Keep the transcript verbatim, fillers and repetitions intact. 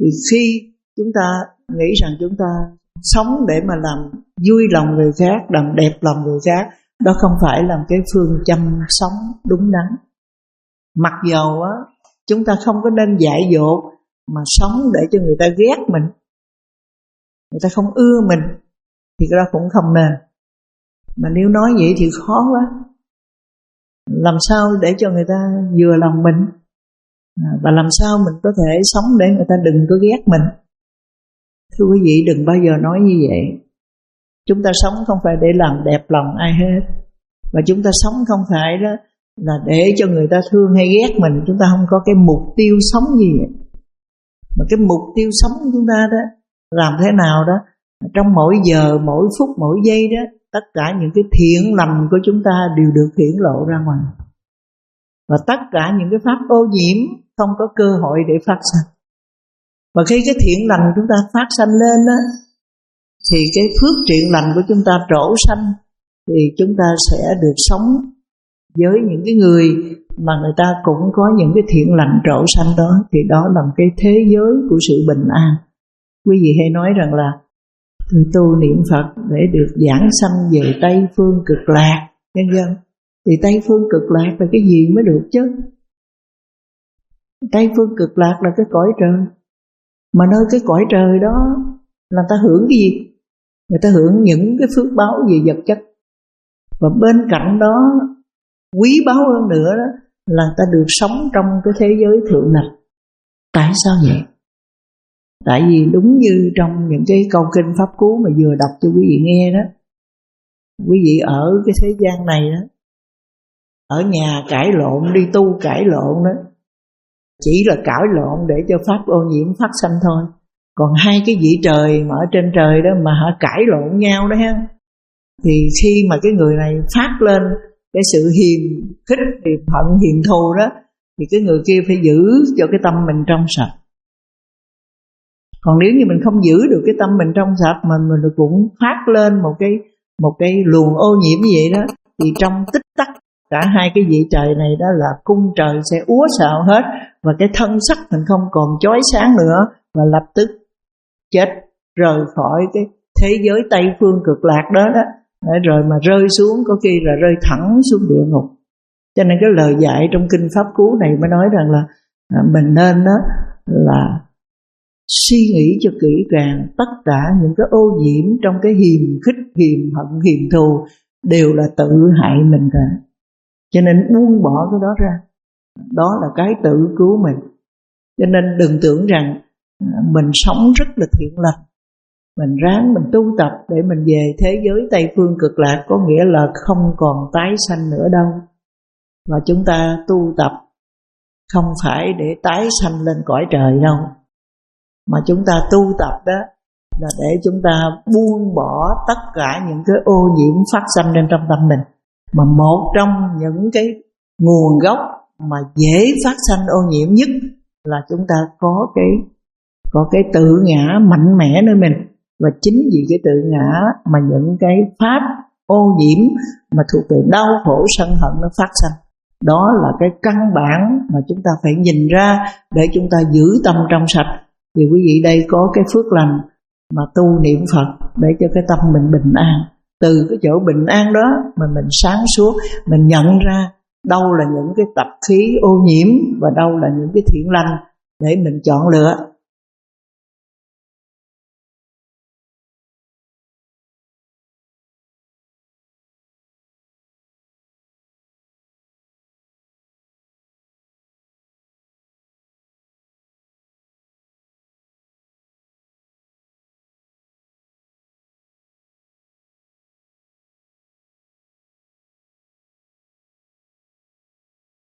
Thì khi chúng ta nghĩ rằng chúng ta sống để mà làm vui lòng người khác, làm đẹp lòng người khác, đó không phải là cái phương châm sống đúng đắn. Mặc dầu á, chúng ta không có nên dại dột mà sống để cho người ta ghét mình, người ta không ưa mình, thì cái đó cũng không nên. Mà nếu nói vậy thì khó quá. Làm sao để cho người ta vừa lòng mình, và làm sao mình có thể sống để người ta đừng có ghét mình. Thưa quý vị, đừng bao giờ nói như vậy. Chúng ta sống không phải để làm đẹp lòng ai hết, và chúng ta sống không phải đó là để cho người ta thương hay ghét mình. Chúng ta không có cái mục tiêu sống gì vậy. Mà cái mục tiêu sống của chúng ta đó, làm thế nào đó trong mỗi giờ, mỗi phút, mỗi giây đó, tất cả những cái thiện lành của chúng ta đều được hiển lộ ra ngoài. Và tất cả những cái pháp ô nhiễm không có cơ hội để phát sanh. Và khi cái thiện lành chúng ta phát sanh lên đó, thì cái phước thiện lành của chúng ta trổ sanh, thì chúng ta sẽ được sống với những cái người mà người ta cũng có những cái thiện lành trổ sanh đó. Thì đó là một cái thế giới của sự bình an. Quý vị hay nói rằng là tôi tu niệm Phật để được giảng sanh về Tây Phương Cực Lạc, nhân dân. Thì Tây Phương Cực Lạc là cái gì mới được chứ? Tây Phương Cực Lạc là cái cõi trời. Mà nơi cái cõi trời đó là ta hưởng cái gì? Người ta hưởng những cái phước báo về vật chất. Và bên cạnh đó, quý báu hơn nữa đó, là ta được sống trong cái thế giới thượng lạc. Tại sao vậy? Tại vì đúng như trong những cái câu kinh Pháp Cú mà vừa đọc cho quý vị nghe đó, quý vị ở cái thế gian này đó, ở nhà cãi lộn, đi tu cãi lộn đó, chỉ là cãi lộn để cho pháp ô nhiễm phát sanh thôi. Còn hai cái vị trời mà ở trên trời đó mà họ cãi lộn nhau đó ha, thì khi mà cái người này phát lên cái sự hiềm khích, hiềm hận, hiềm thù đó, thì cái người kia phải giữ cho cái tâm mình trong sạch. Còn nếu như mình không giữ được cái tâm mình trong sạch mà mình cũng phát lên một cái một cái luồng ô nhiễm như vậy đó, thì trong tích tắc cả hai cái vị trời này đó là cung trời sẽ úa xạo hết, và cái thân sắc mình không còn chói sáng nữa, và lập tức chết, rời khỏi cái thế giới Tây Phương Cực Lạc đó đó, rồi mà rơi xuống, có khi là rơi thẳng xuống địa ngục. Cho nên cái lời dạy trong kinh Pháp Cú này mới nói rằng là mình nên đó là suy nghĩ cho kỹ càng, tất cả những cái ô nhiễm trong cái hiềm khích, hiềm hận, hiềm thù đều là tự hại mình cả. Cho nên buông bỏ cái đó ra, đó là cái tự cứu mình. Cho nên đừng tưởng rằng mình sống rất là thiện lành, mình ráng mình tu tập để mình về thế giới Tây Phương Cực Lạc, có nghĩa là không còn tái sanh nữa đâu. Và chúng ta tu tập không phải để tái sanh lên cõi trời đâu, mà chúng ta tu tập đó là để chúng ta buông bỏ tất cả những cái ô nhiễm phát sanh lên trong tâm mình. Mà một trong những cái nguồn gốc mà dễ phát sanh ô nhiễm nhất là chúng ta có cái có cái tự ngã mạnh mẽ nơi mình. Và chính vì cái tự ngã mà những cái pháp ô nhiễm mà thuộc về đau khổ sân hận nó phát sanh. Đó là cái căn bản mà chúng ta phải nhìn ra để chúng ta giữ tâm trong sạch. Vì quý vị đây có cái phước lành mà tu niệm Phật để cho cái tâm mình bình an. Từ cái chỗ bình an đó mà mình sáng suốt, mình nhận ra đâu là những cái tập khí ô nhiễm và đâu là những cái thiện lành để mình chọn lựa.